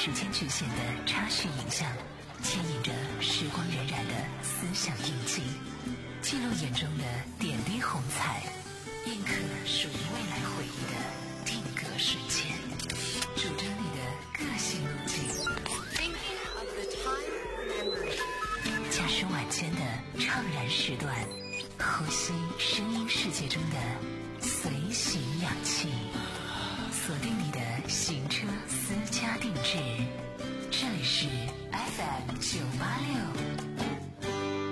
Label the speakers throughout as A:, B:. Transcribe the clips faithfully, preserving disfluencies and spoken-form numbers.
A: 时间局限的插叙影像，牵引着时光荏苒的思想印记，记录眼中的点滴红彩，印刻属于未来回忆的定格瞬间，主张你的个性路径。驾驶晚间的怅然时段，呼吸声音世界中的随行氧气，锁定你的行车私家定制，这里是 F M 九八六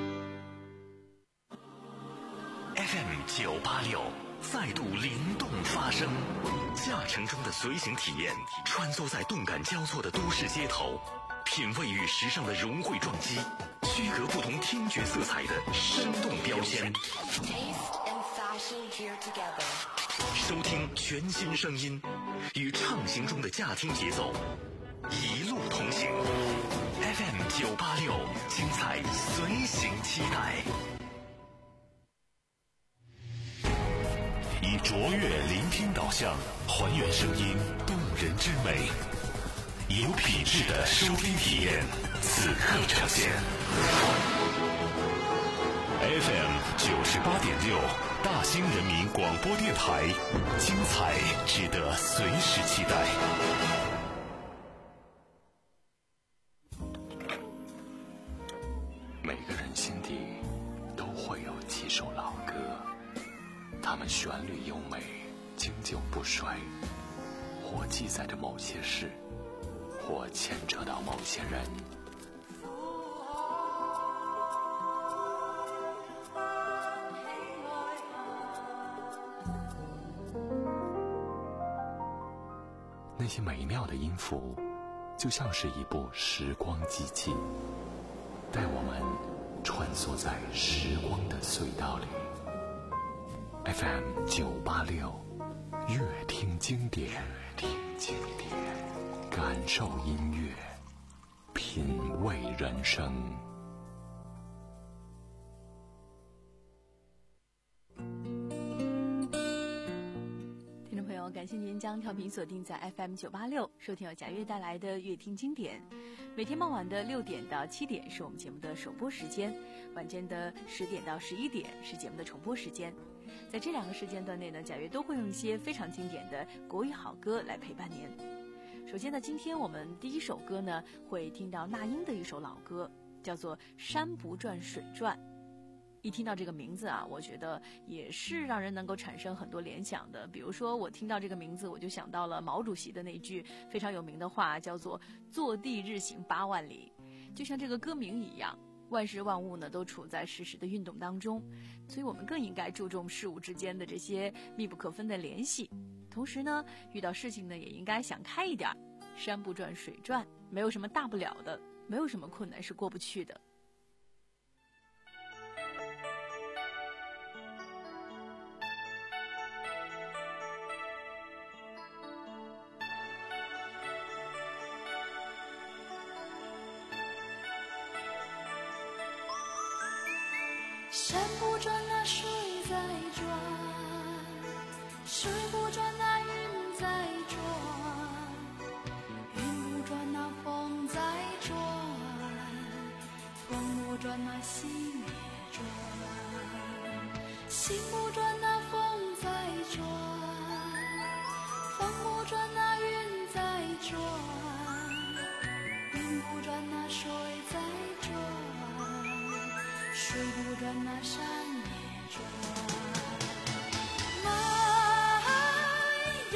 B: F M 九八六再度灵动发声，驾乘中的随行体验，穿梭在动感交错的都市街头，品味与时尚的融汇撞击，区隔不同听觉色彩的生动标签，收听全新声音，与畅行中的驾听节奏一路同行。 F M 九八六精彩随行期待，以卓越聆听导向还原声音动人之美，以有品质的收听体验此刻呈现。 F M 九十八点六大兴人民广播电台，精彩值得随时期待。每个人心底都会有几首老歌，它们旋律优美，经久不衰，或记载着某些事，或牵扯到某些人。那些美妙的音符，就像是一部时光机器，带我们穿梭在时光的隧道里。F M 九八六，乐听经典，乐听经典，感受音乐，品味人生。
C: 感谢您将调频锁定在 F M 九八六，收听由贾悦带来的乐听经典。每天傍晚的六点到七点是我们节目的首播时间，晚间的十点到十一点是节目的重播时间。在这两个时间段内呢，贾悦都会用一些非常经典的国语好歌来陪伴您。首先呢，今天我们第一首歌呢，会听到那英的一首老歌，叫做《山不转水转》。一听到这个名字啊，我觉得也是让人能够产生很多联想的。比如说我听到这个名字，我就想到了毛主席的那句非常有名的话，叫做坐地日行八万里。就像这个歌名一样，万事万物呢都处在实时的运动当中，所以我们更应该注重事物之间的这些密不可分的联系。同时呢，遇到事情呢也应该想开一点，山不转水转，没有什么大不了的，没有什么困难是过不去的。
D: 山不转那水在转，水不转那云在转，云不转那风在转，风不转那心也转，心不转那风在转，风不转那云在转，云不转那水在转，水不转那山也转。哎呦，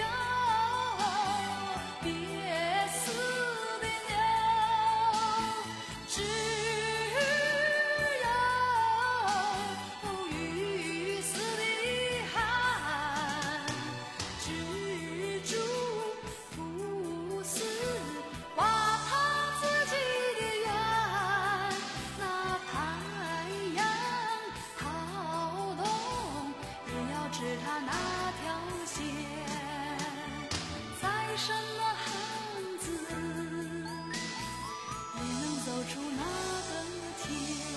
D: 别思念了，只有雨丝的汗，蜘蛛不死挖他自己的缘，那太阳好动也要知他那条线在什么行子也能走出那个天。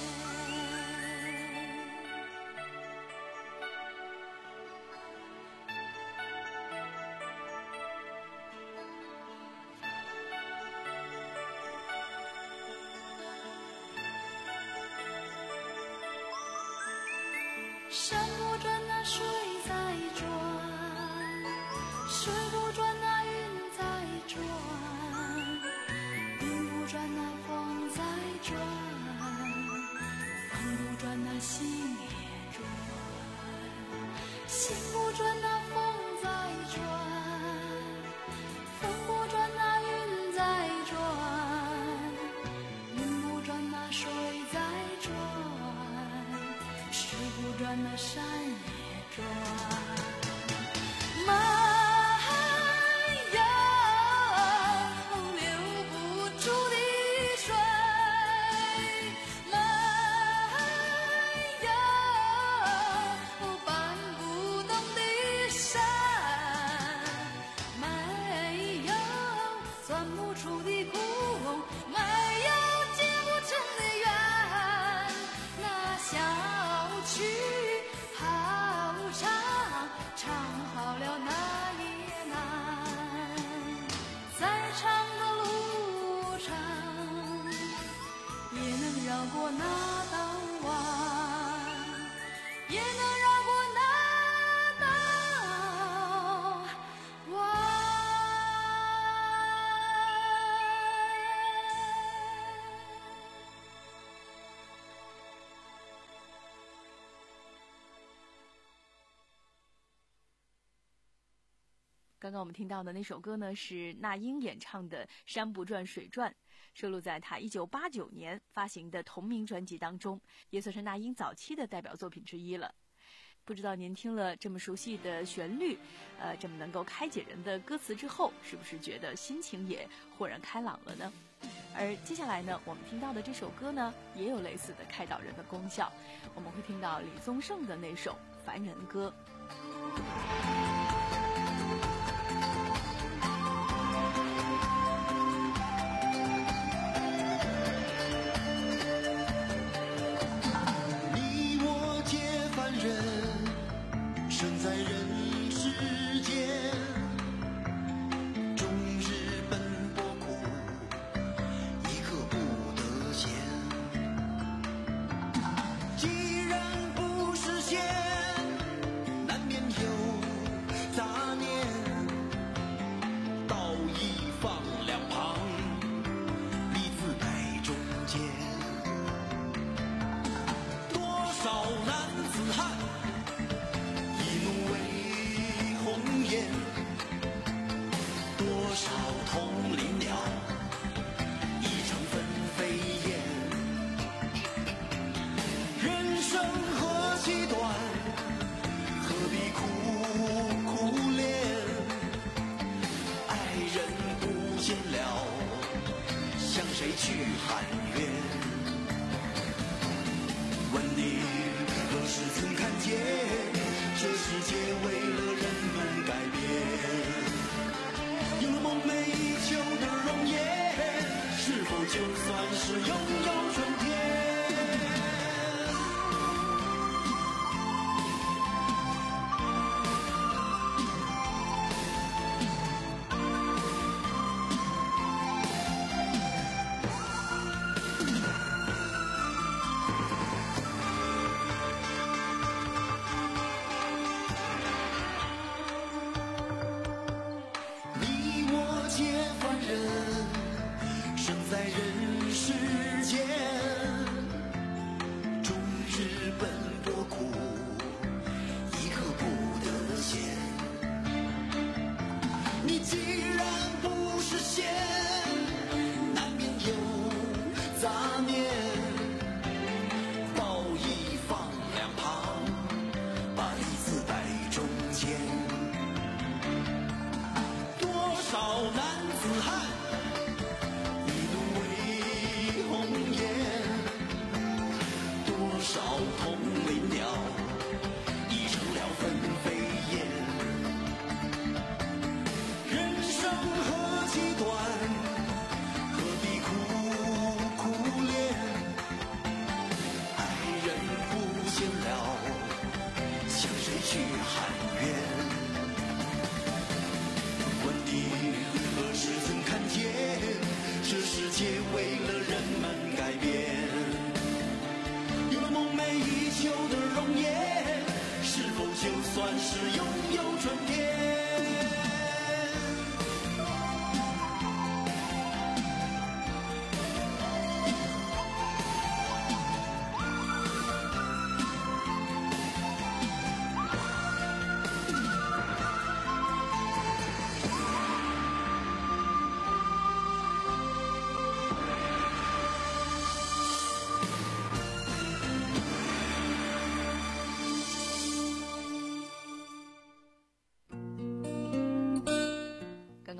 D: 山也转。
C: 刚刚我们听到的那首歌呢，是那英演唱的《山不转水转》，收录在她一九八九年发行的同名专辑当中，也算是那英早期的代表作品之一了。不知道您听了这么熟悉的旋律，呃，这么能够开解人的歌词之后，是不是觉得心情也豁然开朗了呢？而接下来呢，我们听到的这首歌呢，也有类似的开导人的功效。我们会听到李宗盛的那首《凡人歌》。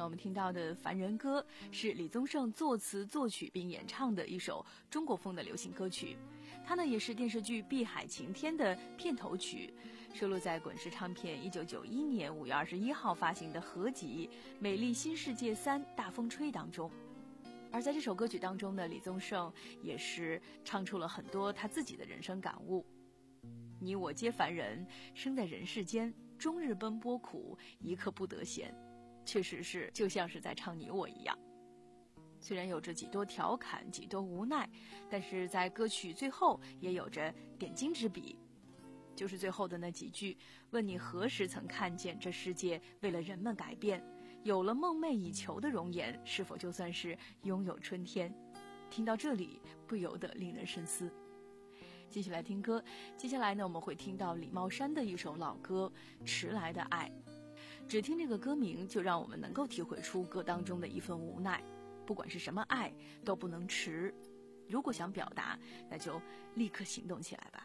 C: 我们听到的《凡人歌》是李宗盛作词作曲并演唱的一首中国风的流行歌曲，它呢也是电视剧《碧海晴天》的片头曲，收录在滚石唱片一九九一年五月二十一号发行的合集《美丽新世界三大风吹》当中。而在这首歌曲当中呢，李宗盛也是唱出了很多他自己的人生感悟。你我皆凡人，生在人世间，终日奔波苦，一刻不得闲，确实是就像是在唱你我一样。虽然有着几多调侃，几多无奈，但是在歌曲最后也有着点睛之笔，就是最后的那几句，问你何时曾看见这世界为了人们改变，有了梦寐以求的容颜，是否就算是拥有春天？听到这里不由得令人深思。继续来听歌，接下来呢，我们会听到李茂山的一首老歌《迟来的爱》。只听这个歌名，就让我们能够体会出歌当中的一份无奈。不管是什么爱，都不能迟。如果想表达，那就立刻行动起来吧。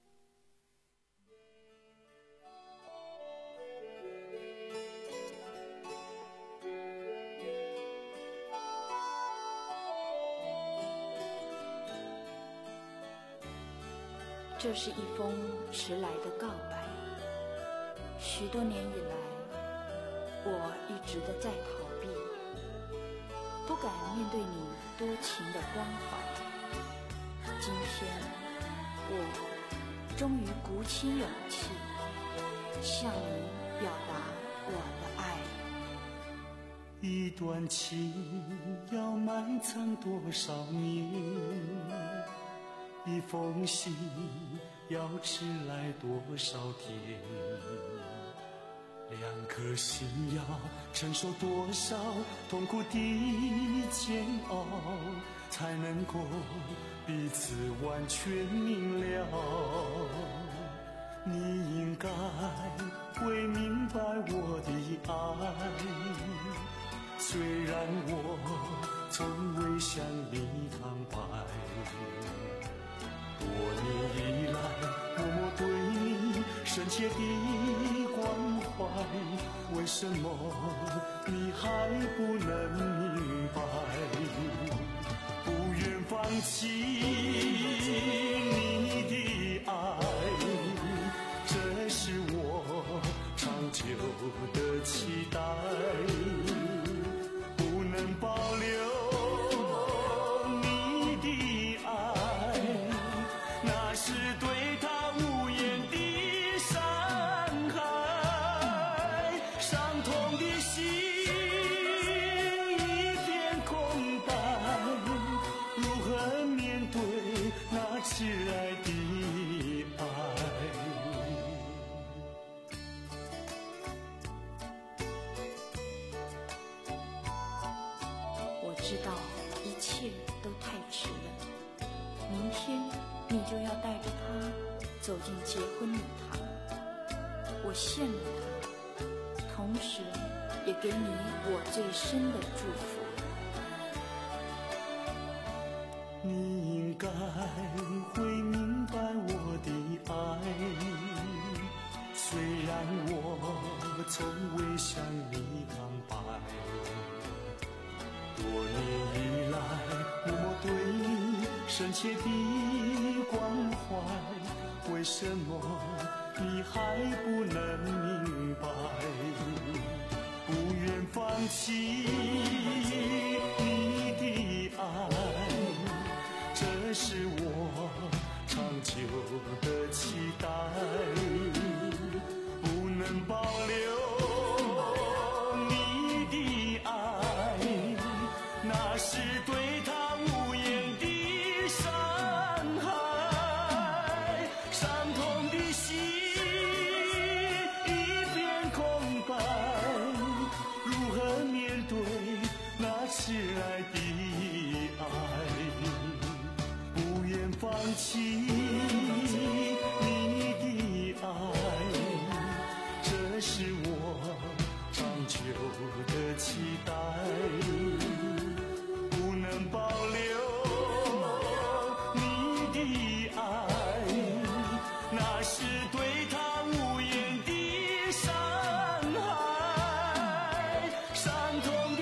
E: 这是一封迟来的告白，许多年以来，我一直的在逃避，不敢面对你多情的关怀。今天，我终于鼓起勇气，向你表达我的爱。
F: 一段情要埋藏多少年？一封信要迟来多少天？两颗心要承受多少痛苦的煎熬，才能够彼此完全明了？你应该会明白我的爱，虽然我从未向你坦白。多年以来，默默对你深切的关怀，为什么你还不能明白？不愿放弃你的爱，这是我长久的期待，不能保留是对他无言的伤害，伤痛的心一片空白，如何面对那迟来的爱？
E: 我知道一切都太迟了，明天你就要带着他走进结婚礼堂，我羡慕他，同时也给你我最深的祝福。
F: 你应该会明白我的爱，虽然我从未向你坦白。多年以来，默默对你深切的关怀，为什么你还不能明白？不愿放弃你的爱，这是我长久的期待，不能保留你的爱，那是对他无言的伤害，伤痛的心一片空白，如何面对那迟来的爱？不愿放弃你的爱，这是我长久的期待，不能保留你的爱，那是对他无言的伤害，伤痛的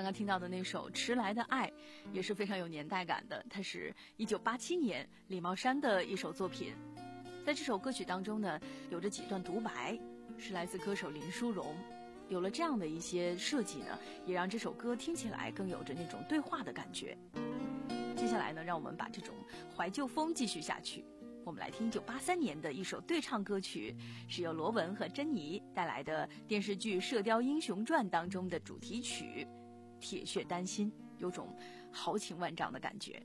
C: 刚听到的那首《迟来的爱》也是非常有年代感的，它是一九八七年李茂山的一首作品。在这首歌曲当中呢，有着几段独白，是来自歌手林淑荣。有了这样的一些设计呢，也让这首歌听起来更有着那种对话的感觉。接下来呢，让我们把这种怀旧风继续下去。我们来听一九八三年的一首对唱歌曲，是由罗文和珍妮带来的电视剧《射雕英雄传》当中的主题曲《铁血丹心》，有种豪情万丈的感觉。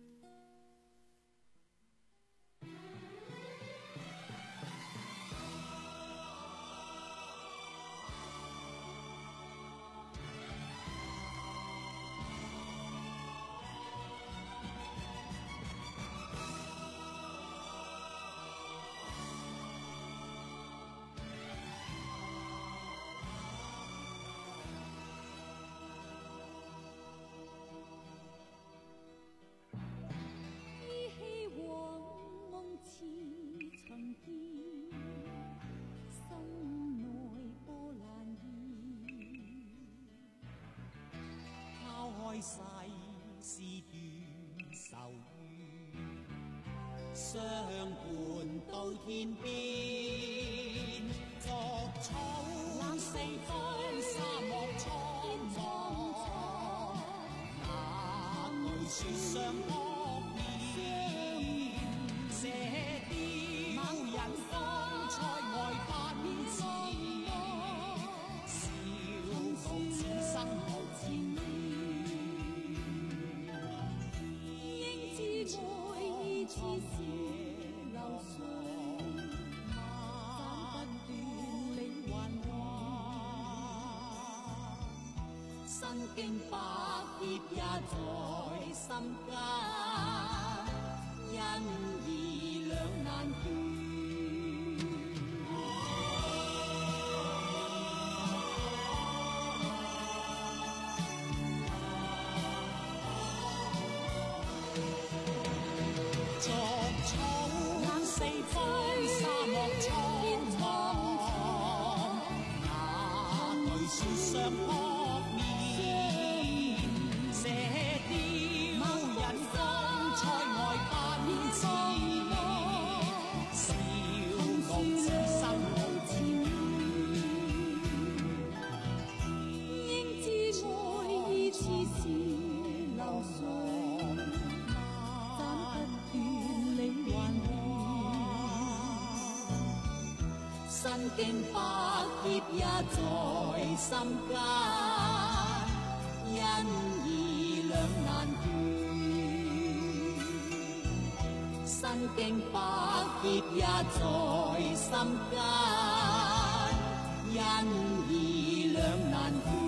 G: 世事斷愁怨，相伴到天邊，作草四方沙漠蒼茫，那句説相撲面，射雕人方塞外奔馳，笑傲此生無纏綿。愛似是流水，斬不斷理還亂，身經百劫也在心間，因義兩難斷。作草四方沙漠蒼茫，那對説相撲面，射雕人方塞外奔馳，笑傲此生無纏綿，應知愛意似是流水。身經百劫也在心間，因義兩難斷。身經百劫也在心間，因義兩難斷。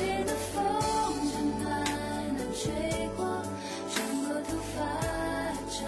D: 吹过，穿过头发。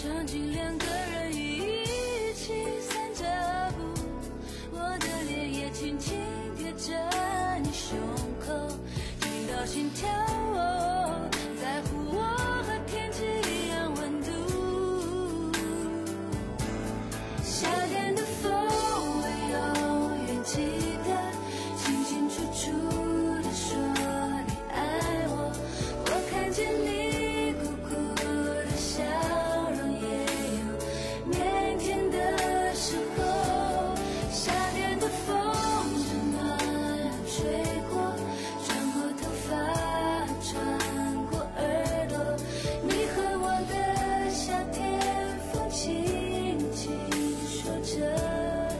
D: 场景两个人一起散着步，我的脸也轻轻贴着你胸口，听到心跳哦，在乎我和天气一样温度。夏天的风我永远记得，清清楚楚地说你爱我，我看见你苦苦的笑容，也有腼腆的时候。夏天的风正暖吹过，穿过头发，穿过耳朵，你和我的夏天风轻轻说着。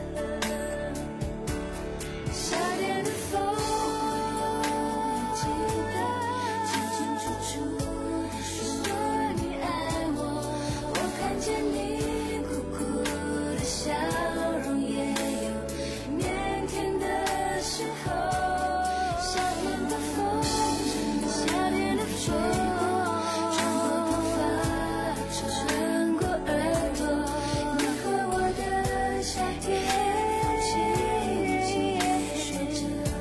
D: 夏天的风记得清清楚楚地说你爱我，我看见你苦苦的笑容，也有腼腆的时候。夏天的风，夏天的风，穿过头发，穿过耳朵，你和我的夏天轻轻说着。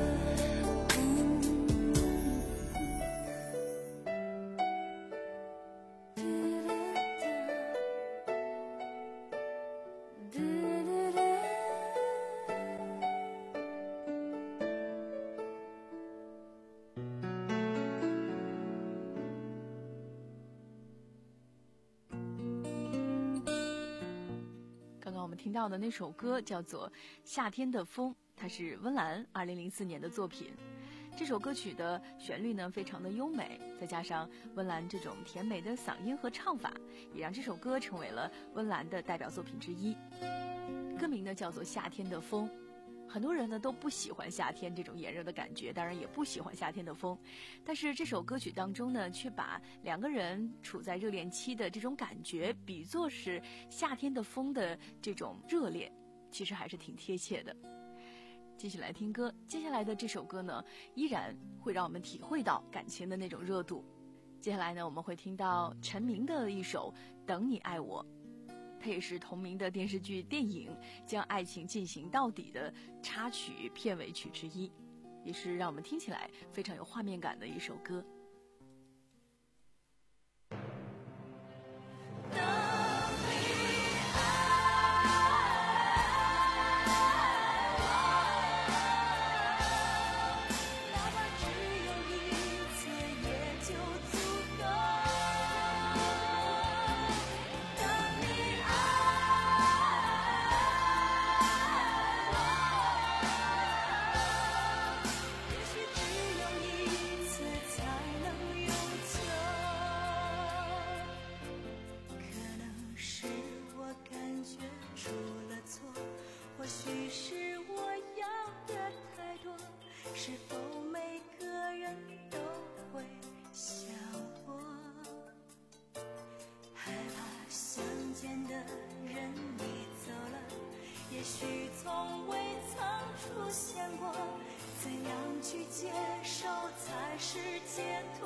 C: 刚刚我们听到的那首歌叫做《夏天的风》，它是温岚二零零四年的作品。这首歌曲的旋律呢非常的优美，再加上温岚这种甜美的嗓音和唱法，也让这首歌成为了温岚的代表作品之一。歌名呢叫做《夏天的风》。很多人呢都不喜欢夏天这种炎热的感觉，当然也不喜欢夏天的风，但是这首歌曲当中呢，却把两个人处在热恋期的这种感觉比作是夏天的风的这种热烈，其实还是挺贴切的。继续来听歌，接下来的这首歌呢，依然会让我们体会到感情的那种热度。接下来呢，我们会听到陈明的一首《等你爱我》。它也是同名的电视剧、电影《将爱情进行到底》的插曲、片尾曲之一，也是让我们听起来非常有画面感的一首歌。
D: 或许是我要的太多，是否每个人都会想我？害怕相见的人你走了，也许从未曾出现过，怎样去接受才是解脱？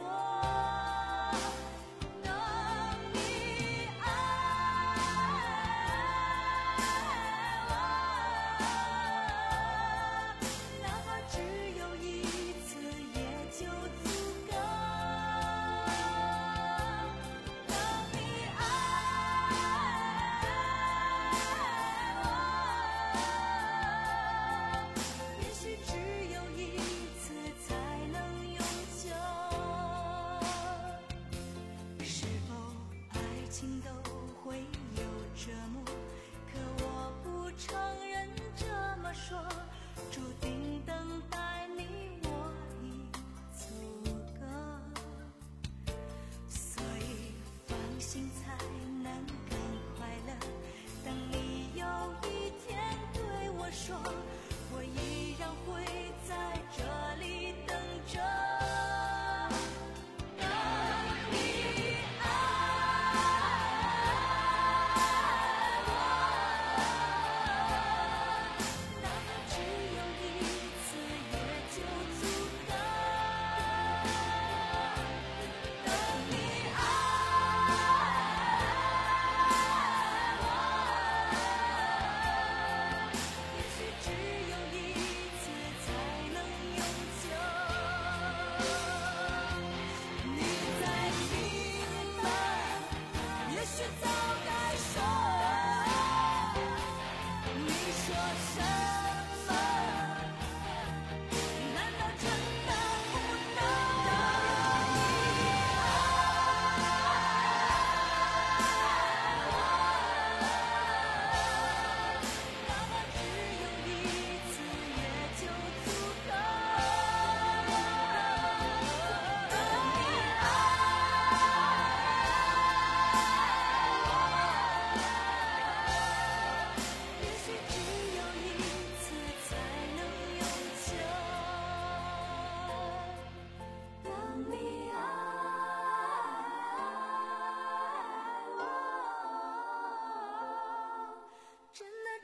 D: 只有一次。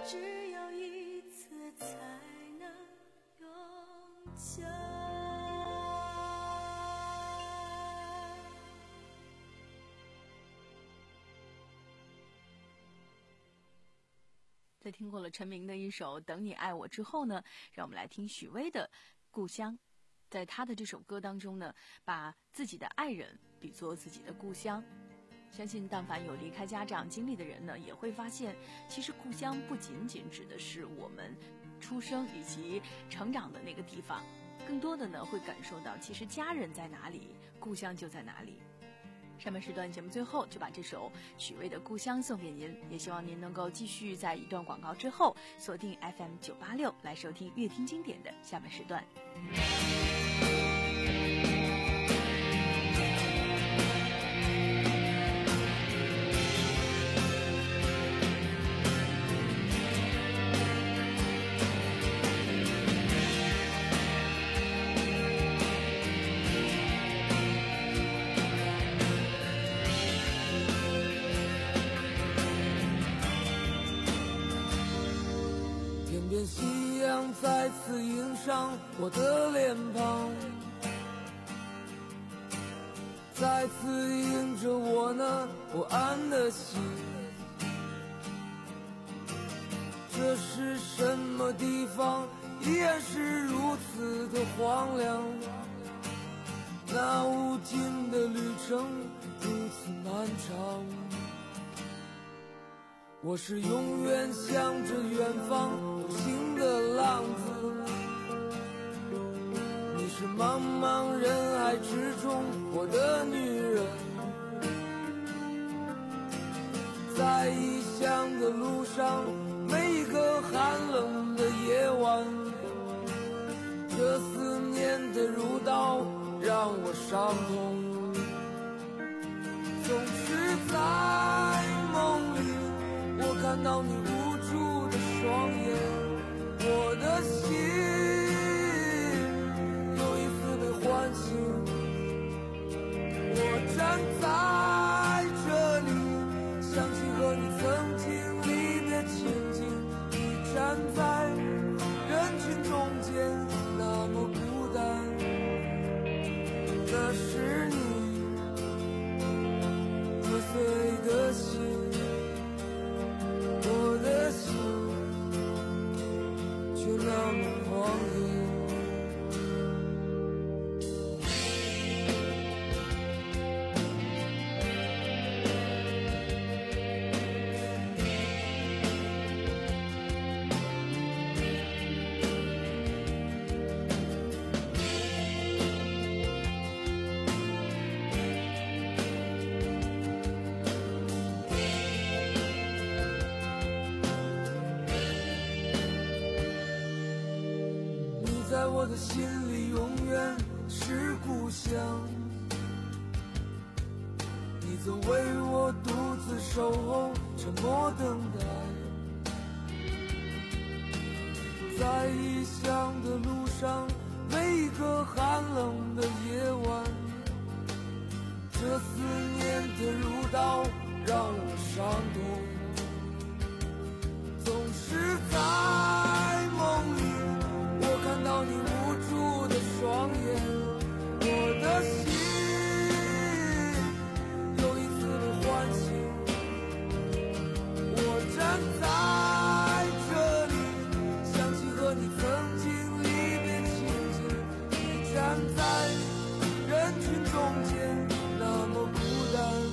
D: 只有一次才能永久。
C: 在听过了陈明的一首《等你爱我》之后呢，让我们来听许巍的《故乡》。在他的这首歌当中呢，把自己的爱人比作自己的故乡。相信但凡有离开家这样经历的人呢，也会发现，其实故乡不仅仅指的是我们出生以及成长的那个地方，更多的呢会感受到，其实家人在哪里，故乡就在哪里。上半时段节目最后就把这首许巍的《故乡》送给您，也希望您能够继续在一段广告之后锁定 F M 九八六来收听乐听经典的下半时段。
H: 夕阳再次映上我的脸庞，再次映着我那不安的心。这是什么地方，依然是如此的荒凉，那无尽的旅程如此漫长。我是永远向着远方独行的浪子，你是茫茫人海之中我的女人。在异乡的路上，每一个寒冷的夜晚，这思念的如刀让我伤痛。总是在梦里我看到你无助的双眼，我的心又一次被唤醒。我站在这里，想起和你曾经离别情景，你站在人群中间那么孤单。那是你破碎的心，我的心却那么狂野。在我的心里永远是故乡，你曾为我独自守候，沉默等待。在异乡的路上，每一个寒冷的夜晚，这思念的如刀让我伤痛。总是在梦里看到你无助的双眼，我的心又一次被唤醒。我站在这里，想起和你曾经离别情景，你站在人群中间那么孤单。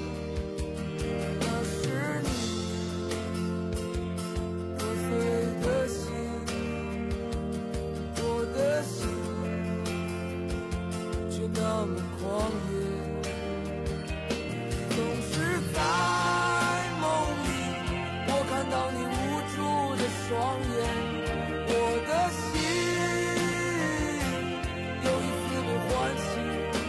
H: 那是你破碎的心，的心却那么狂野。总是在梦里我看到你无助的双眼，我的心又一次被唤醒。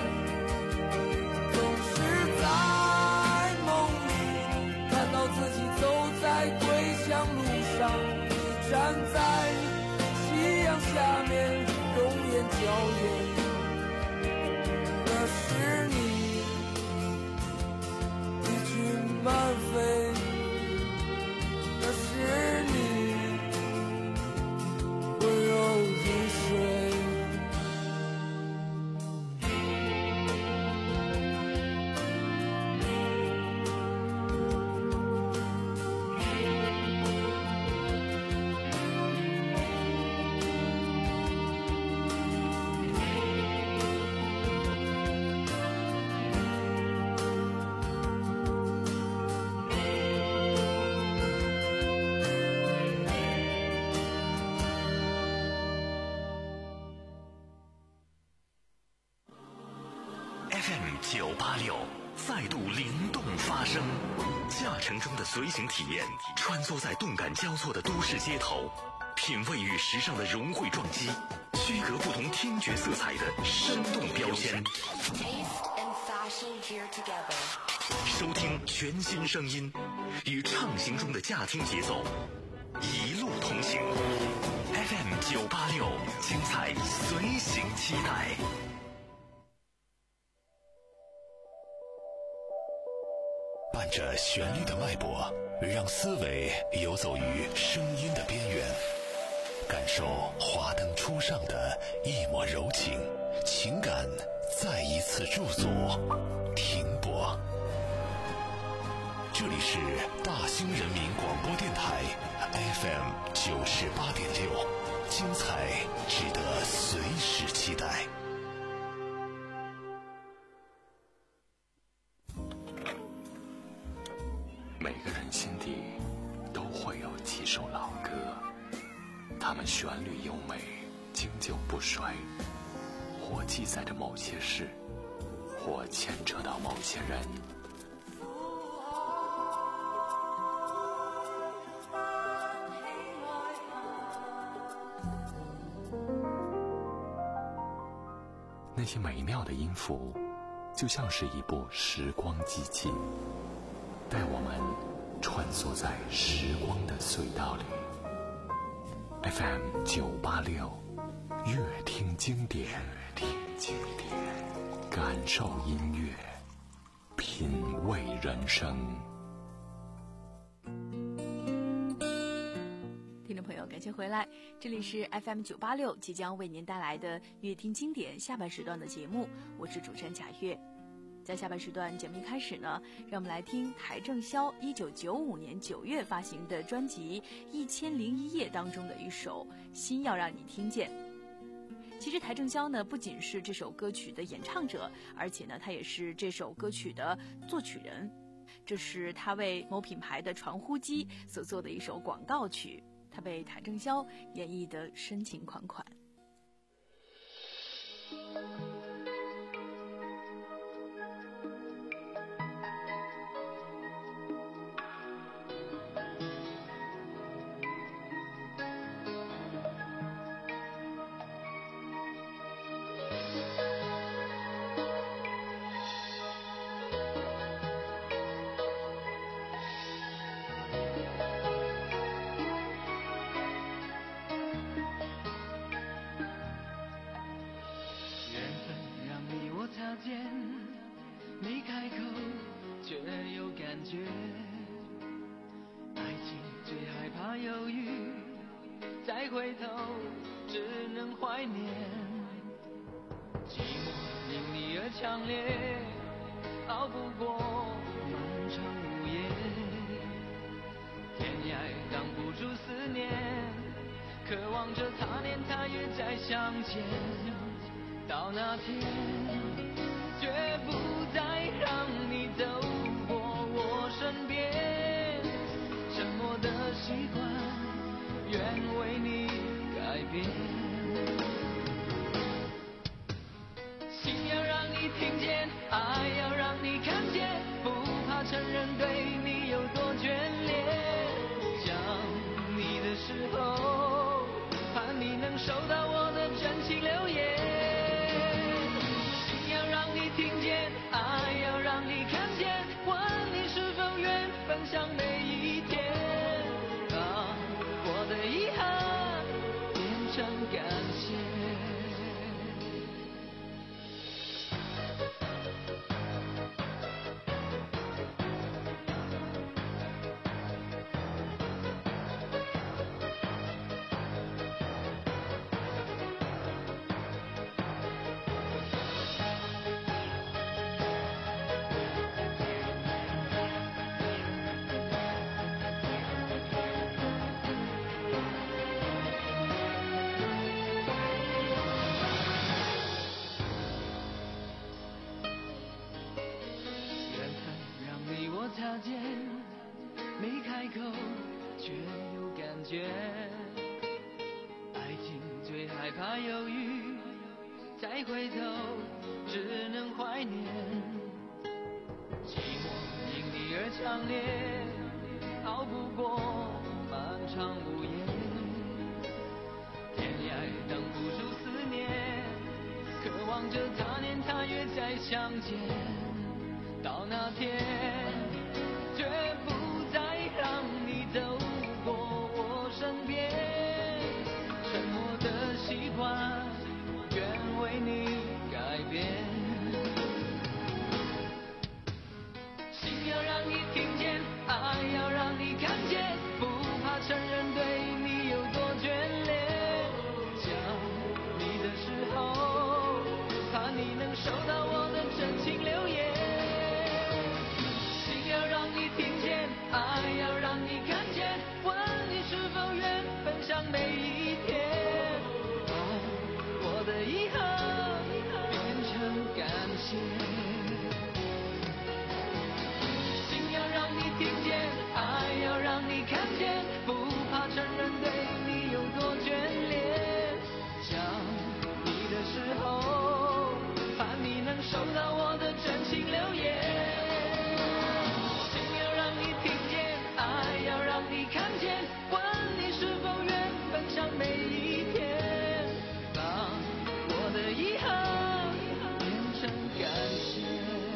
H: 总是在梦里看到自己走在归乡路上，你站在夕阳下面容颜娇艳。那是你一群慢飞，那是你
B: 九八六再度灵动发声，驾乘中的随行体验，穿梭在动感交错的都市街头，品味与时尚的融汇撞击，区隔不同听觉色彩的生动标签。收听全新声音，与畅行中的驾听节奏，一路同行。F M 九八六，精彩随行期待。伴着旋律的脉搏，让思维游走于声音的边缘，感受华灯初上的一抹柔情，情感再一次驻足停泊。这里是大兴人民广播电台 F M 九十八点六，精彩值得随时期待。每个人心底都会有几首老歌，它们旋律优美，经久不衰，或记载着某些事，或牵扯到某些人。那些美妙的音符，就像是一部时光机器，带我们穿梭在时光的隧道里。F M 九八六，乐听经典，听经典，感受音乐，品味人生。
C: 听众朋友，感谢回来，这里是 F M 九八六，即将为您带来的乐听经典下半时段的节目，我是主持人贾月。在下半时段节目一开始呢，让我们来听邰正宵一九九五年九月发行的专辑《一千零一夜》当中的一首《心要让你听见》。其实邰正宵呢，不仅是这首歌曲的演唱者，而且呢，他也是这首歌曲的作曲人。这是他为某品牌的传呼机所做的一首广告曲，他被邰正宵演绎得深情款款。
I: 没开口却有感觉，爱情最害怕犹豫，再回头只能怀念，寂寞因你而强烈，熬不过漫长午夜，天涯挡不住思念，渴望着他年他月再相见，到那天绝不再让你走过我身边，沉默的习惯愿为你改变，心要让你听见，爱要让你看见，不怕承认对你有多眷恋，想你的时候盼你能收到我的真情留言，听见，爱要让你看见，问你是否愿分享每一天，啊，我的遗憾变成感谢。擦肩，没开口却有感觉，爱情最害怕犹豫，再回头只能怀念， 相恋，熬不过漫长午夜，天涯等不住思念，渴望着他年他月再相见，到那天绝不再让你走过我身边，沉默的习惯愿为你改变，心要让你听见，爱要让你看见，不怕承认对你有多眷恋，想你的时候怕你能收到我的真情留言，心要让你听见，爱要让你看见，问你是否愿分享每一天，把我的遗憾变成感谢，心要让你听见，爱要让你看见，不怕承认对你有多眷恋，想你的时候盼你能收到我的真情留言，心要让你听见，爱要让你看见，问你是否愿分享每一天，把我的遗憾变成感谢。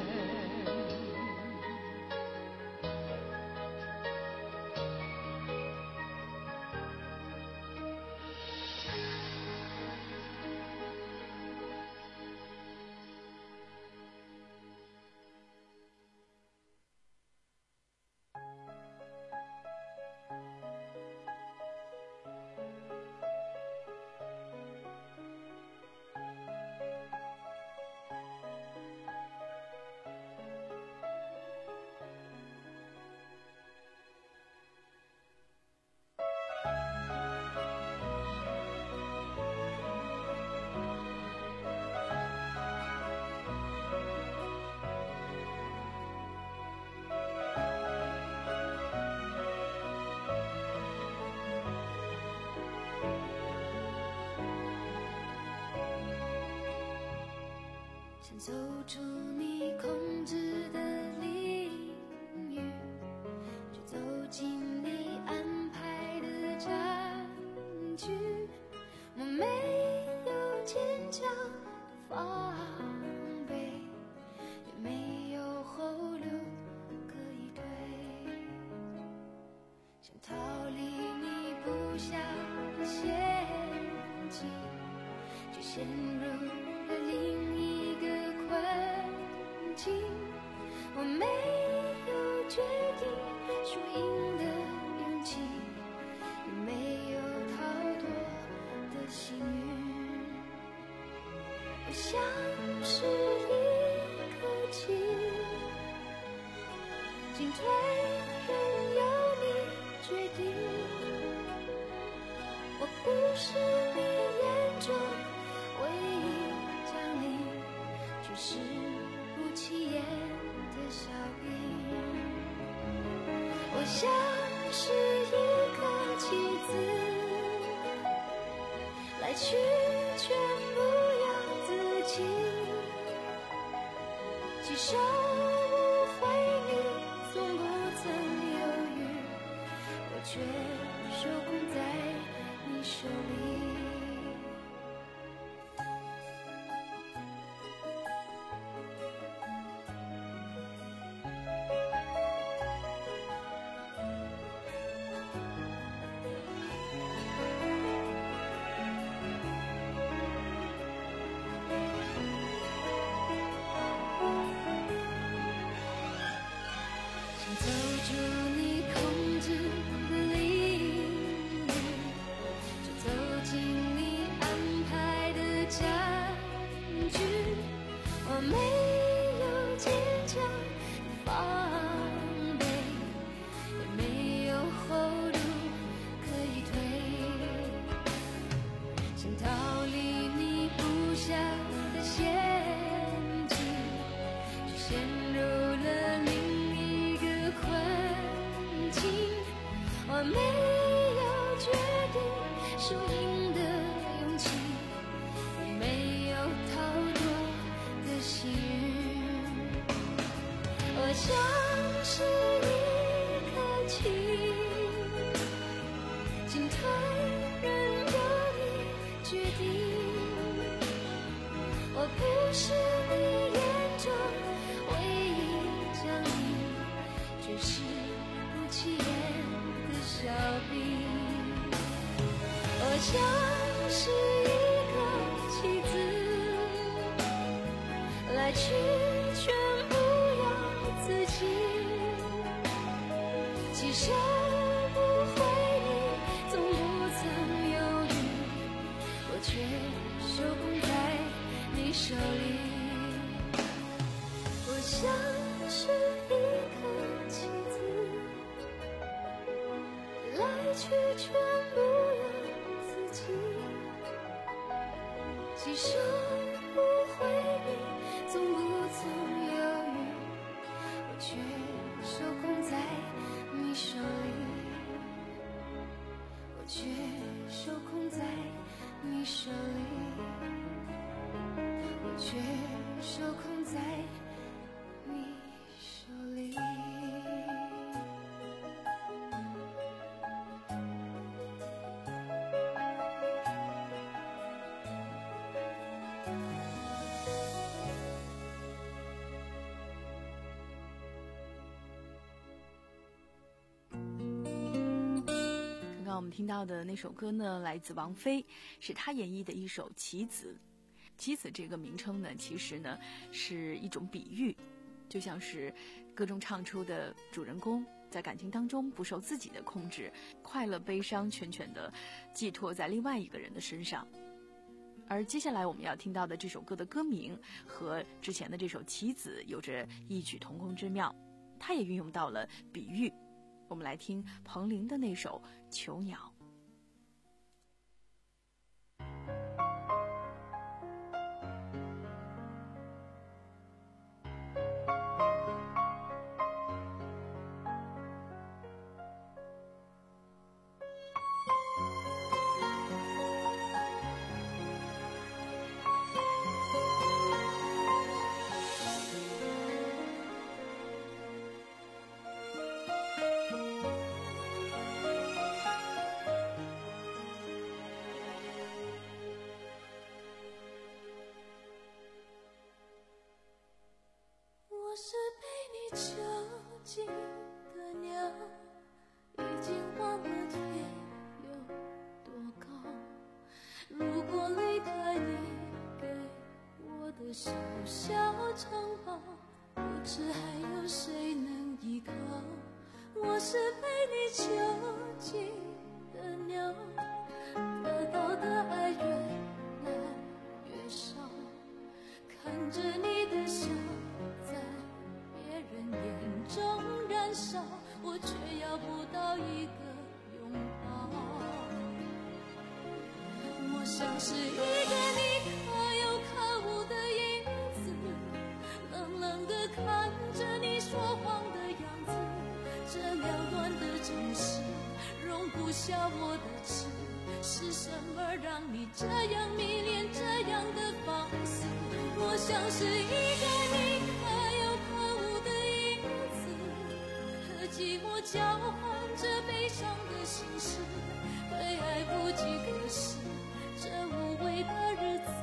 D: 想走出你控制的领域，去走进你安排的战局，我没有坚强的防备，也没有后路可以退，想逃离你布下的陷阱，就陷入了另一个困境，我没有决定输赢的勇气，也没有逃脱的幸运，我像是一颗棋，进退任由你决定，我不是你眼中唯一降临，却是不起眼的小兵，我像是一颗棋子，来去全不由自己，几手无回你从不曾犹豫，我却受控在你手里。走出你控制的领域，就走进你安排的战局，我没有坚强的防备，也没有后路可以退，想逃离你布下的陷阱，就陷入了另困境，我没有决定输赢的勇气，也没有逃脱的幸运，我像是一情，进退任由你决定。我不是你眼中唯一将领，只是不起眼的小兵。我像是一个棋子，来去全不由自己，棋手不回应，总不曾犹豫，我却手控在你手里。我像是一颗棋子，来去全不由自己，棋手不回应，总不曾犹豫，我却手控在你手里，我却手控在你手里，我却手控在你手里。
C: 我们听到的那首歌呢，来自王菲，是她演绎的一首《棋子》。棋子这个名称呢，其实呢是一种比喻，就像是歌中唱出的主人公在感情当中不受自己的控制，快乐悲伤全权的寄托在另外一个人的身上。而接下来我们要听到的这首歌的歌名和之前的这首《棋子》有着异曲同工之妙，它也运用到了比喻。我们来听彭羚的那首《囚鸟》。
D: 小小城堡，不知还有谁能依靠。我是被你囚禁的鸟，得到的爱越来越少，看着你的笑在别人眼中燃烧，我却要不到一个拥抱。我像是一个你可有可无的影子，冷冷地看着你说谎的样子。这缭乱的城市容不下我的痴，是什么让你这样迷恋，这样的放肆？我像是一个你可有可无的影子，和寂寞交换着悲伤的心事，对爱不计得失，这无味的日子，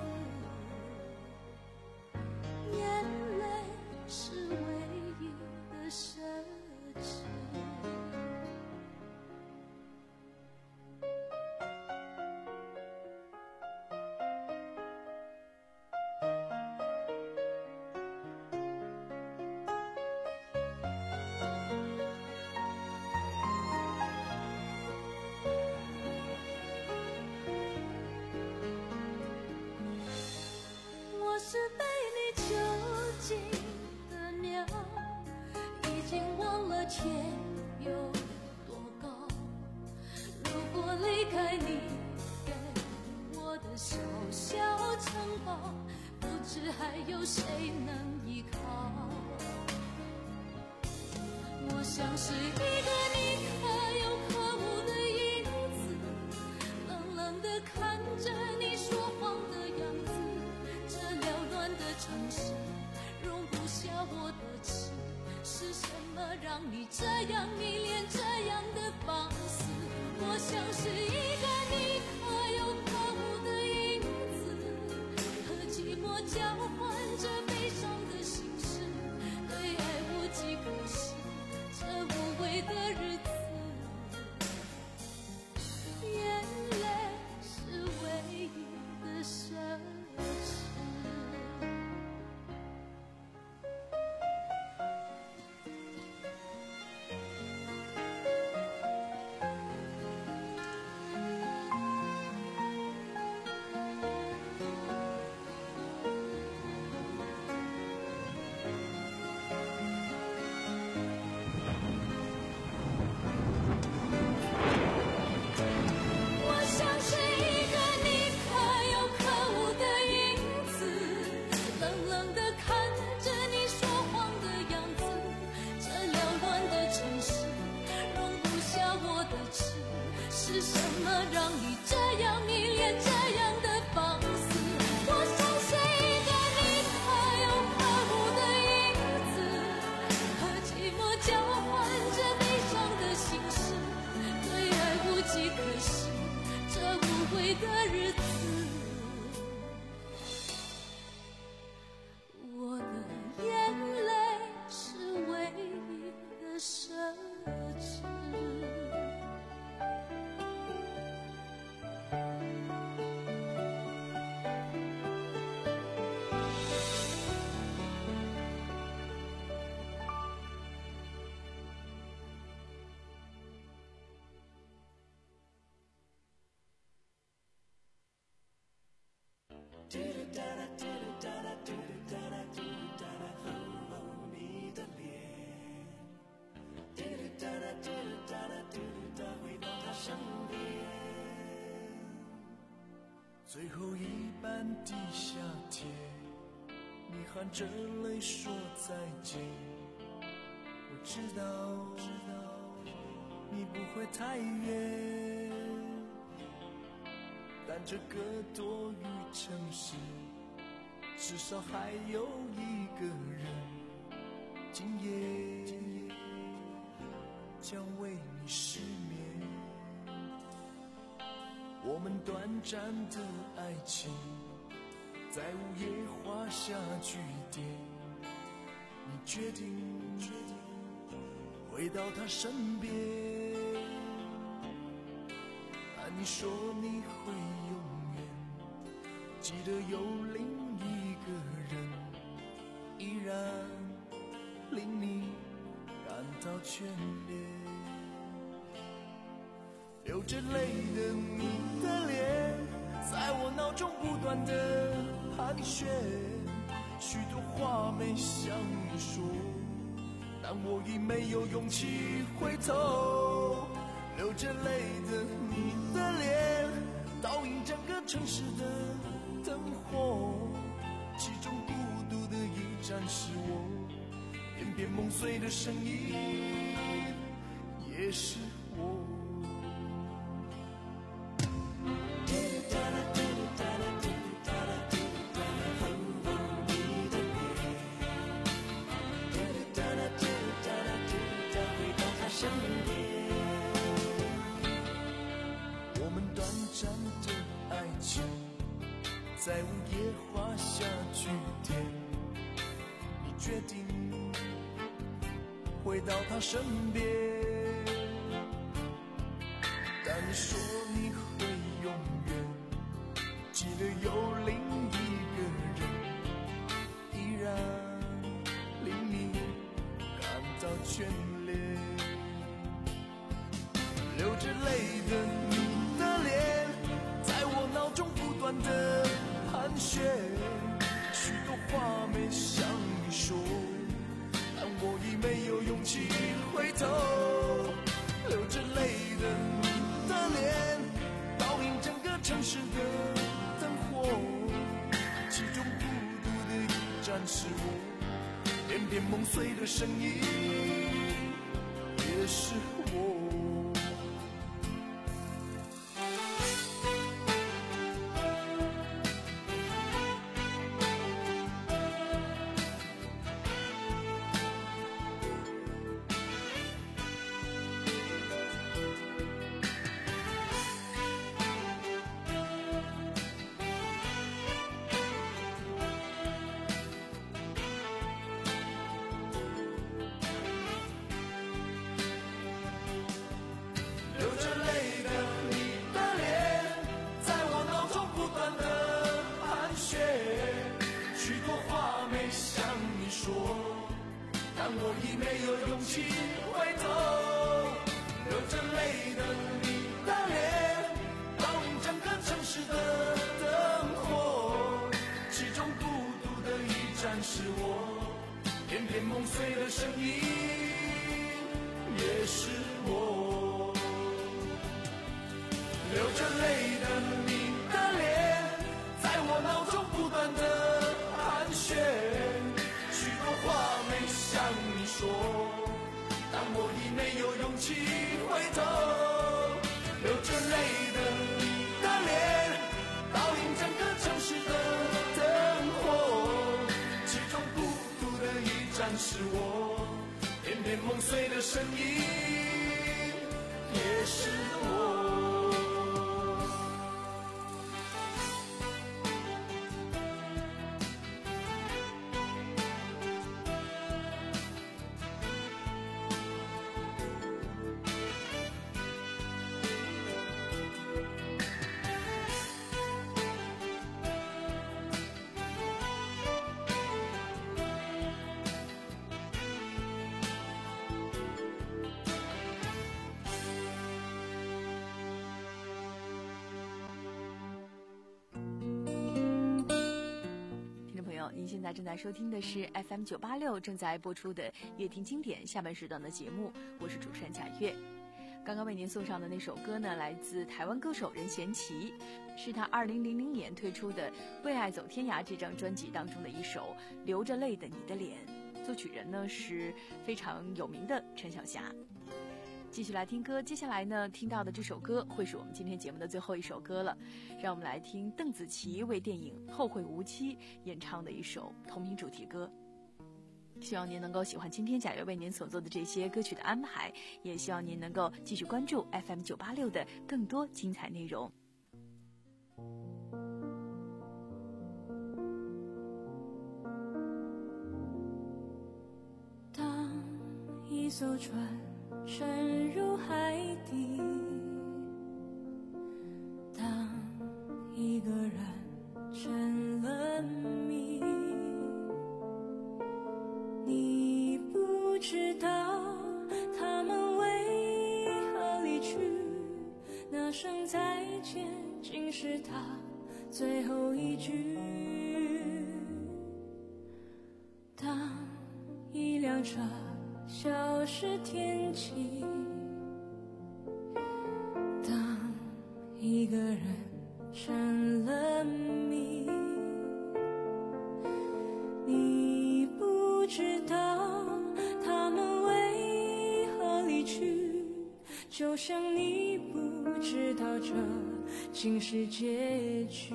D: 眼泪是唯一的奢侈。我是被你囚禁的鸟，已经忘了天有多高。如果离开你给我的小小城堡，不知还有谁能依靠。我像是一个你可有可无的影子，冷冷地看着你说谎的样子。这缭乱的城市容不下我的痴，是什么让你这样迷恋，这样
G: 让你这样迷恋这样的放肆？我像是一个你可有可无的影子，和寂寞交换着悲伤的心事，对爱无计可施，这无悔的日子。我的眼泪是唯一的奢侈。
J: 最后一班地下铁，你含着泪说再见。我知道，知道你不会太远，但这个多雨城市，至少还有一个人，今夜将为你失眠。我们短暂的爱情在午夜画下句点，你决定回到他身边，但你说你会永远记得有另一个人，依然令你感到眷恋。流着泪的你的脸，在我脑中不断的盘旋，许多话没向你说，但我已没有勇气回头。流着泪的你的脸，倒映整个城市的灯火，其中孤独的一盏是我，片片梦碎的声音也是我。我们短暂的爱情在午夜画下句点，你决定回到他身边，但你说你会永远记得有另一个人，依然令你感到眷恋。流着泪的你的脸，在我脑中不断的盘旋，许多话没向你说，但我已没有勇气回头。流着泪的你的脸，倒映整个城市的灯火，其中孤独的一盏是我，片片梦碎的声音也是我。 连梦碎的声音也是我。
C: 您现在正在收听的是 F M 九八六正在播出的乐听经典下半时段的节目，我是主持人贾月。刚刚为您送上的那首歌呢，来自台湾歌手任贤齐，是他二零零零年推出的《为爱走天涯》这张专辑当中的一首《流着泪的你的脸》，作曲人呢是非常有名的陈小霞。继续来听歌，接下来呢听到的这首歌会是我们今天节目的最后一首歌了，让我们来听邓紫棋为电影《后会无期》演唱的一首同名主题歌。希望您能够喜欢今天贾月为您所做的这些歌曲的安排，也希望您能够继续关注 F M 九八六的更多精彩内容。
D: 当一艘船沉入海底，当一个人成了谜，你不知道他们为何离去，那声再见竟是他最后一句。当一辆车消失天际，当一个人成了谜，你不知道他们为何离去，就像你不知道这竟是结局。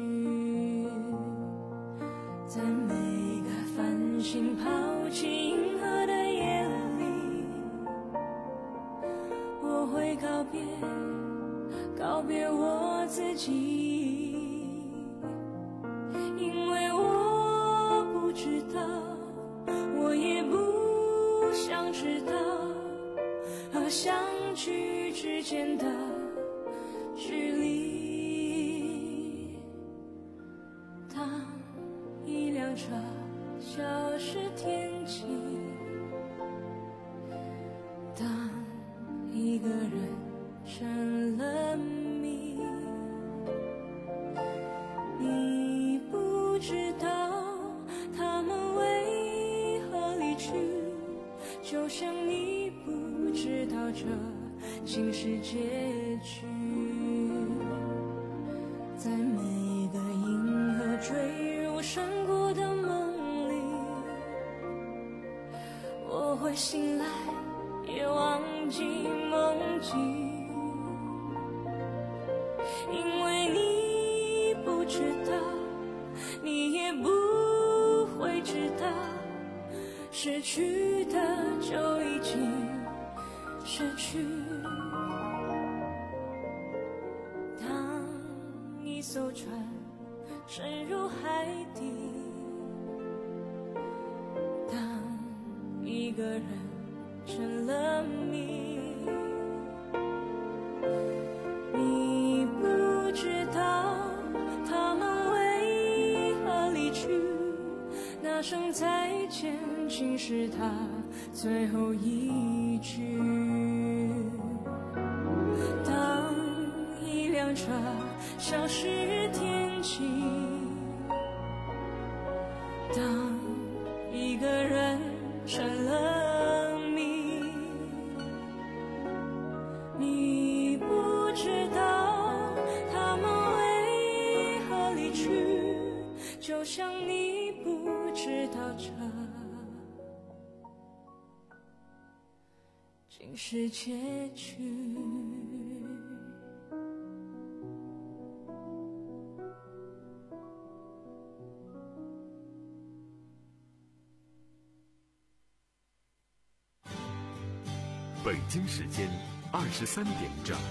D: 在每个繁星抛弃银河的夜里，我会告别告别我自己，因为我不知道，我也不想知道和相聚之间的距离。当一辆车消失天际，当一个人成了谜，你不知道他们为何离去，就像你不知道这竟是结局。在每个银河坠入山谷的梦里，我会醒来也忘记梦境，因为你不知道，你也不会知道，失去的就已经失去。当一艘船沉入海底，当一个人成了谜，你不知道他们为何离去，那声再见竟是他最后一句。当一辆车消失天际，当一个人成了谜，你不知道他们为何离去，就像你不知道这竟是结局。
K: 京时间二十三点整。